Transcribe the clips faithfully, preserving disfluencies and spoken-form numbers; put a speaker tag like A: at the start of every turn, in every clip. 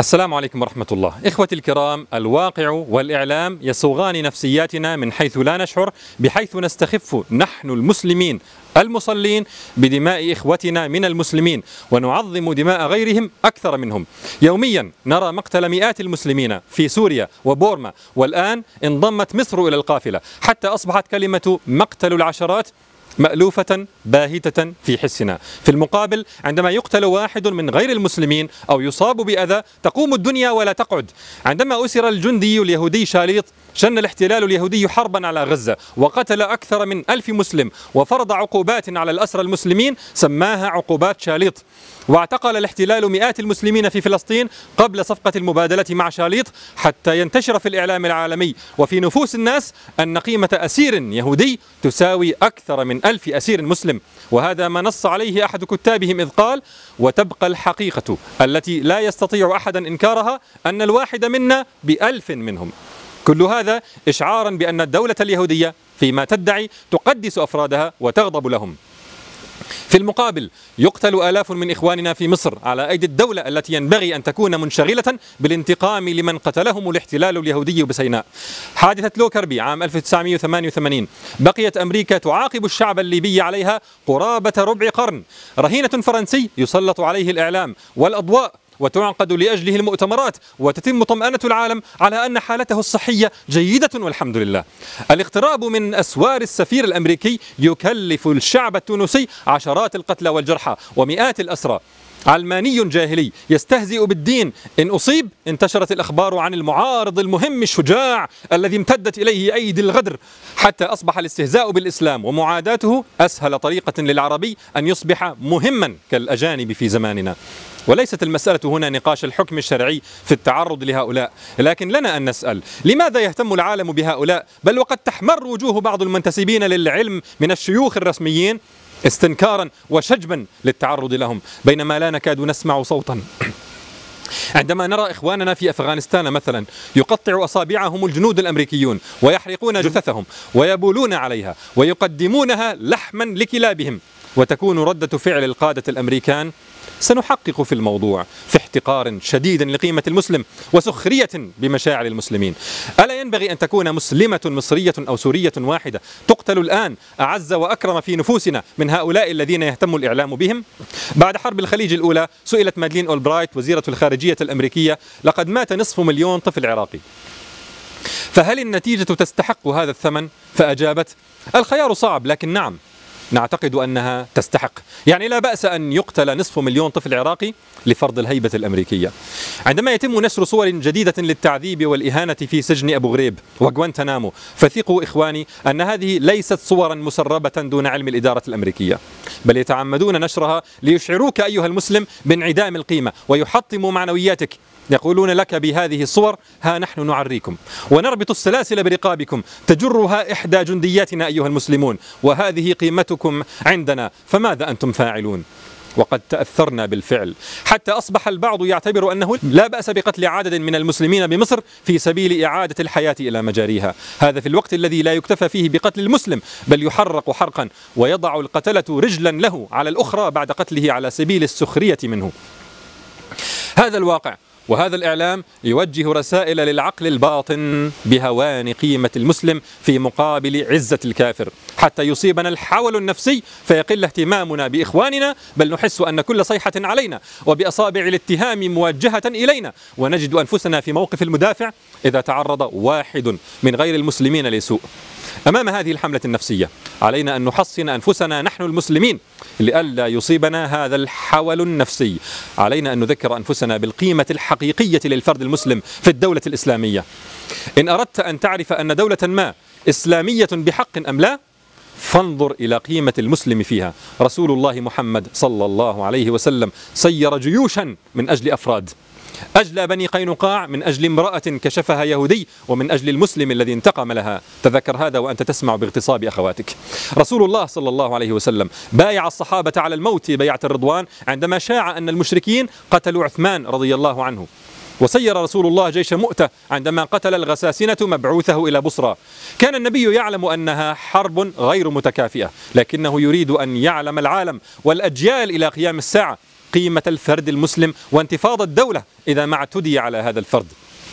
A: السلام عليكم ورحمة الله. إخوتي الكرام، الواقع والإعلام يصوغان نفسياتنا من حيث لا نشعر، بحيث نستخف نحن المسلمين المصلين بدماء إخوتنا من المسلمين ونعظم دماء غيرهم أكثر منهم. يوميا نرى مقتل مئات المسلمين في سوريا وبورما، والآن انضمت مصر إلى القافلة حتى أصبحت كلمة مقتل العشرات مألوفة باهتة في حسنا. في المقابل، عندما يقتل واحد من غير المسلمين أو يصاب بأذى تقوم الدنيا ولا تقعد. عندما أسر الجندي اليهودي شاليط، شن الاحتلال اليهودي حربا على غزة وقتل أكثر من ألف مسلم وفرض عقوبات على الأسرى المسلمين سماها عقوبات شاليط. واعتقل الاحتلال مئات المسلمين في فلسطين قبل صفقة المبادلة مع شاليط، حتى ينتشر في الإعلام العالمي وفي نفوس الناس أن قيمة أسير يهودي تساوي أكثر من ألف أسير مسلم. وهذا ما نص عليه أحد كتابهم إذ قال: وتبقى الحقيقة التي لا يستطيع أحد إنكارها أن الواحد منا بألف منهم. كل هذا إشعارا بأن الدولة اليهودية فيما تدعي تقدس أفرادها وتغضب لهم. في المقابل، يقتل آلاف من إخواننا في مصر على أيدي الدولة التي ينبغي أن تكون منشغلة بالانتقام لمن قتلهم الاحتلال اليهودي بسيناء. حادثة لوكربي عام ألف وتسعمئة وثمانية وثمانين بقيت أمريكا تعاقب الشعب الليبي عليها قرابة ربع قرن. رهينة فرنسي يسلط عليه الإعلام والأضواء وتعقد لأجله المؤتمرات، وتتم طمأنة العالم على أن حالته الصحية جيدة والحمد لله. الاقتراب من أسوار السفير الأمريكي يكلف الشعب التونسي عشرات القتلى والجرحى ومئات الأسرى. علماني جاهلي يستهزئ بالدين، إن أصيب انتشرت الأخبار عن المعارض المهم الشجاع الذي امتدت إليه أيدي الغدر، حتى أصبح الاستهزاء بالإسلام ومعاداته أسهل طريقة للعربي أن يصبح مهما كالأجانب في زماننا. وليست المسألة هنا نقاش الحكم الشرعي في التعرض لهؤلاء، لكن لنا أن نسأل: لماذا يهتم العالم بهؤلاء؟ بل وقد تحمر وجوه بعض المنتسبين للعلم من الشيوخ الرسميين استنكارا وشجبا للتعرض لهم، بينما لا نكاد نسمع صوتا. عندما نرى إخواننا في أفغانستان مثلا يقطع أصابعهم الجنود الأمريكيون ويحرقون جثثهم ويبولون عليها ويقدمونها لحما لكلابهم، وتكون ردة فعل القادة الأمريكان: سنحقق في الموضوع، في احتقار شديد لقيمة المسلم وسخرية بمشاعر المسلمين. ألا ينبغي أن تكون مسلمة مصرية أو سورية واحدة تقتل الآن أعز وأكرم في نفوسنا من هؤلاء الذين يهتم الإعلام بهم؟ بعد حرب الخليج الأولى سئلت مادلين أولبرايت وزيرة الخارجية الأمريكية: لقد مات نصف مليون طفل عراقي، فهل النتيجة تستحق هذا الثمن؟ فأجابت: الخيار صعب، لكن نعم، نعتقد أنها تستحق. يعني لا بأس أن يقتل نصف مليون طفل عراقي لفرض الهيبة الأمريكية. عندما يتم نشر صور جديدة للتعذيب والإهانة في سجن أبو غريب وغوانتنامو، فثقوا إخواني أن هذه ليست صورا مسربة دون علم الإدارة الأمريكية، بل يتعمدون نشرها ليشعروك أيها المسلم بانعدام القيمة ويحطموا معنوياتك. يقولون لك بهذه الصور: ها نحن نعريكم ونربط السلاسل برقابكم، تجرها إحدى جندياتنا أيها المسلمون، وهذه قيمتكم عندنا، فماذا أنتم فاعلون؟ وقد تأثرنا بالفعل، حتى أصبح البعض يعتبر أنه لا بأس بقتل عدد من المسلمين بمصر في سبيل إعادة الحياة إلى مجاريها. هذا في الوقت الذي لا يكتفى فيه بقتل المسلم، بل يحرق حرقا ويضع القتلة رجلا له على الأخرى بعد قتله على سبيل السخرية منه. هذا الواقع، وهذا الإعلام يوجه رسائل للعقل الباطن بهوان قيمة المسلم في مقابل عزة الكافر، حتى يصيبنا الحول النفسي فيقل اهتمامنا بإخواننا، بل نحس أن كل صيحة علينا وبأصابع الاتهام موجهة إلينا، ونجد أنفسنا في موقف المدافع إذا تعرض واحد من غير المسلمين لسوء. أمام هذه الحملة النفسية علينا أن نحصن أنفسنا نحن المسلمين لئلا يصيبنا هذا الحول النفسي. علينا أن نذكر أنفسنا بالقيمة الحقيقية للفرد المسلم في الدولة الإسلامية. إن أردت أن تعرف أن دولة ما إسلامية بحق أم لا، فانظر إلى قيمة المسلم فيها. رسول الله محمد صلى الله عليه وسلم سير جيوشا من أجل أفراد، أجلى بني قينقاع من أجل امرأة كشفها يهودي ومن أجل المسلم الذي انتقم لها. تذكر هذا وأنت تسمع باغتصاب أخواتك. رسول الله صلى الله عليه وسلم بايع الصحابة على الموت بيعة الرضوان عندما شاع أن المشركين قتلوا عثمان رضي الله عنه. وسير رسول الله جيش مؤتة عندما قتل الغساسنة مبعوثه إلى بصرى. كان النبي يعلم أنها حرب غير متكافئة، لكنه يريد أن يعلم العالم والأجيال إلى قيام الساعة قيمة الفرد المسلم وانتفاض الدولة إذا ما اعتدي على هذا الفرد.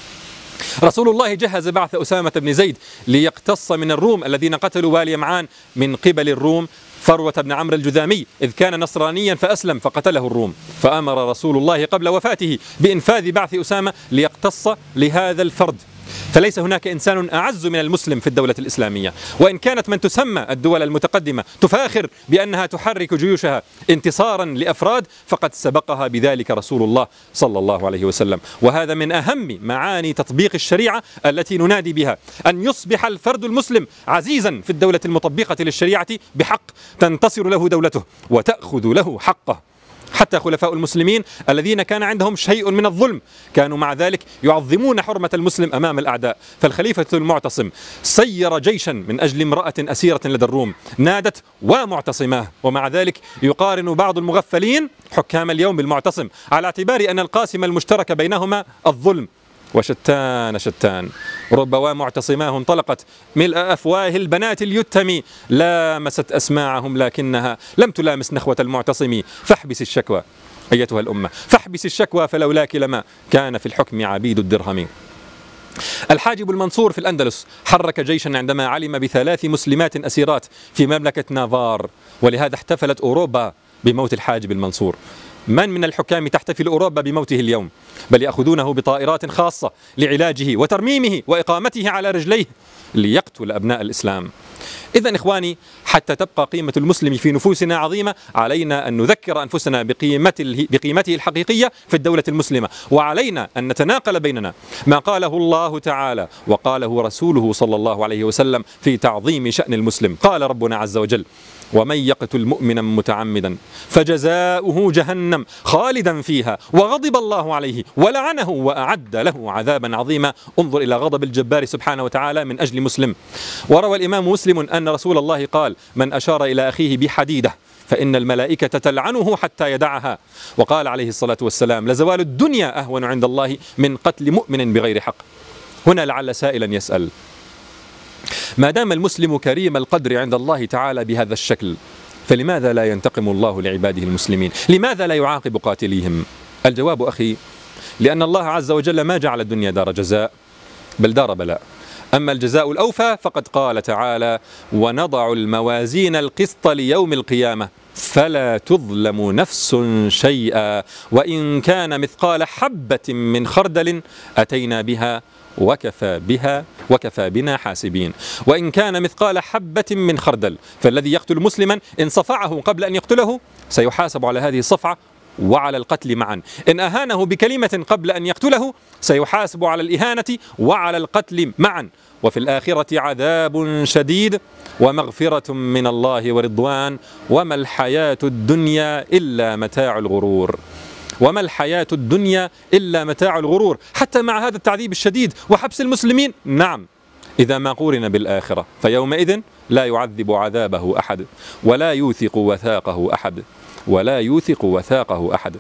A: رسول الله جهز بعث أسامة بن زيد ليقتص من الروم الذين قتلوا والي معان من قبل الروم فروة بن عمرو الجذامي، إذ كان نصرانيا فأسلم فقتله الروم، فأمر رسول الله قبل وفاته بإنفاذ بعث أسامة ليقتص لهذا الفرد. فليس هناك إنسان أعز من المسلم في الدولة الإسلامية، وإن كانت من تسمى الدول المتقدمة تفاخر بأنها تحرك جيوشها انتصارا لأفراد، فقد سبقها بذلك رسول الله صلى الله عليه وسلم. وهذا من أهم معاني تطبيق الشريعة التي ننادي بها، أن يصبح الفرد المسلم عزيزا في الدولة المطبقة للشريعة بحق، تنتصر له دولته وتأخذ له حقه. حتى خلفاء المسلمين الذين كان عندهم شيء من الظلم كانوا مع ذلك يعظمون حرمة المسلم أمام الأعداء. فالخليفة المعتصم سير جيشا من أجل امرأة أسيرة لدى الروم نادت ومعتصماه، ومع ذلك يقارن بعض المغفلين حكام اليوم بالمعتصم على اعتبار أن القاسم المشترك بينهما الظلم. وشتان شتان، رب ومعتصماه انطلقت ملء أفواه البنات اليتم، لامست أسماعهم لكنها لم تلامس نخوة المعتصم. فاحبس الشكوى أيتها الأمة، فاحبس الشكوى فلولاك لما كان في الحكم عبيد الدرهم. الحاجب المنصور في الأندلس حرك جيشا عندما علم بثلاث مسلمات أسيرات في مملكة نافار، ولهذا احتفلت أوروبا بموت الحاجب المنصور. من من الحكام تحتفل أوروبا بموته اليوم؟ بل يأخذونه بطائرات خاصة لعلاجه وترميمه وإقامته على رجليه ليقتل أبناء الإسلام. إذن إخواني، حتى تبقى قيمة المسلم في نفوسنا عظيمة، علينا أن نذكر أنفسنا بقيمته, بقيمته الحقيقية في الدولة المسلمة، وعلينا أن نتناقل بيننا ما قاله الله تعالى وقاله رسوله صلى الله عليه وسلم في تعظيم شأن المسلم. قال ربنا عز وجل: ومن يقتل مؤمنا متعمدا فجزاؤه جهنم خالدا فيها وغضب الله عليه ولعنه وأعد له عذابا عظيما. انظر إلى غضب الجبار سبحانه وتعالى من أجل مسلم. وروى الإمام مسلم أن رسول الله قال: من أشار إلى أخيه بحديدة فإن الملائكة تلعنه حتى يدعها. وقال عليه الصلاة والسلام: لزوال الدنيا أهون عند الله من قتل مؤمن بغير حق. هنا لعل سائلا يسأل: ما دام المسلم كريم القدر عند الله تعالى بهذا الشكل، فلماذا لا ينتقم الله لعباده المسلمين؟ لماذا لا يعاقب قاتليهم؟ الجواب أخي: لأن الله عز وجل ما جعل الدنيا دار جزاء بل دار بلاء. أما الجزاء الأوفى فقد قال تعالى: ونضع الموازين القسط ليوم القيامة فلا تظلم نفس شيئا وإن كان مثقال حبة من خردل أتينا بها وكفى بها وكفى بنا حاسبين. وإن كان مثقال حبة من خردل، فالذي يقتل مسلما إن صفعه قبل أن يقتله سيحاسب على هذه الصفعة وعلى القتل معا. إن أهانه بكلمة قبل أن يقتله سيحاسب على الإهانة وعلى القتل معا. وفي الآخرة عذاب شديد ومغفرة من الله ورضوان وما الحياة الدنيا إلا متاع الغرور. وما الحياة الدنيا إلا متاع الغرور. حتى مع هذا التعذيب الشديد وحبس المسلمين، نعم، إذا ما قورن بالآخرة فيومئذ لا يعذب عذابه أحد ولا يوثق وثاقه أحد ولا يوثق وثاقه أحد.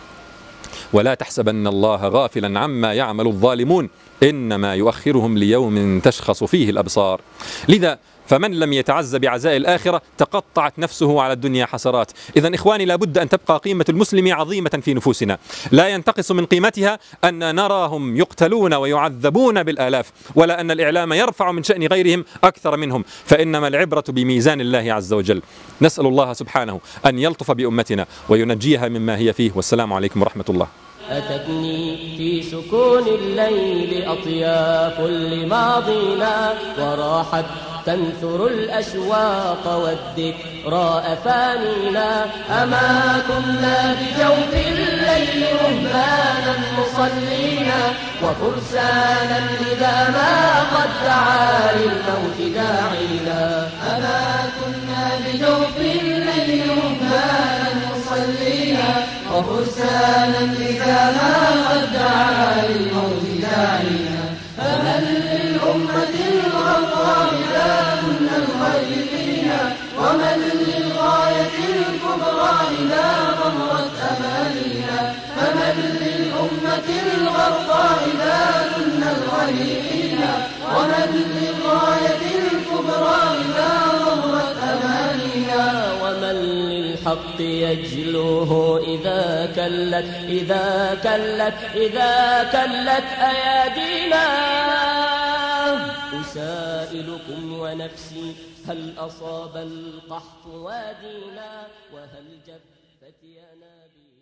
A: ولا تحسبن الله غافلا عما يعمل الظالمون إنما يؤخرهم ليوم تشخص فيه الأبصار. لذا فمن لم يتعز بعزاء الآخرة تقطعت نفسه على الدنيا حسرات. إذن إخواني، لابد أن تبقى قيمة المسلم عظيمة في نفوسنا، لا ينتقص من قيمتها أن نراهم يقتلون ويعذبون بالآلاف، ولا أن الإعلام يرفع من شأن غيرهم أكثر منهم، فإنما العبرة بميزان الله عز وجل. نسأل الله سبحانه أن يلطف بأمتنا وينجيها مما هي فيه. والسلام عليكم ورحمة الله.
B: أتتني في سكون الليل أطياف لماضينا وراحت تنثر الأشواق والذكرى أفانينا. أما كنا بجوف الليل رهبانا مصلينا وفرسانا إذا ما قد دعا للموت داعينا. أما كنا بجوف الليل رهبانا مصلينا وفرسانا إذا ما قد دعا للموت داعينا. فمن للأمة الغراء إذا كنا الغريقين ومن للغاية الكبرى إذا ظهرت أمانينا. فمن للأمة الغراء إذا كنا الغريقين ومن للغاية الكبرى إذا ظهرت أمانينا. ومن للحق بالحق يجلوه إذا كلت إذا كلت إذا كلت أيادينا. أسائلكم ونفسي هل أصاب القحط وادينا وهل جفت ينابيع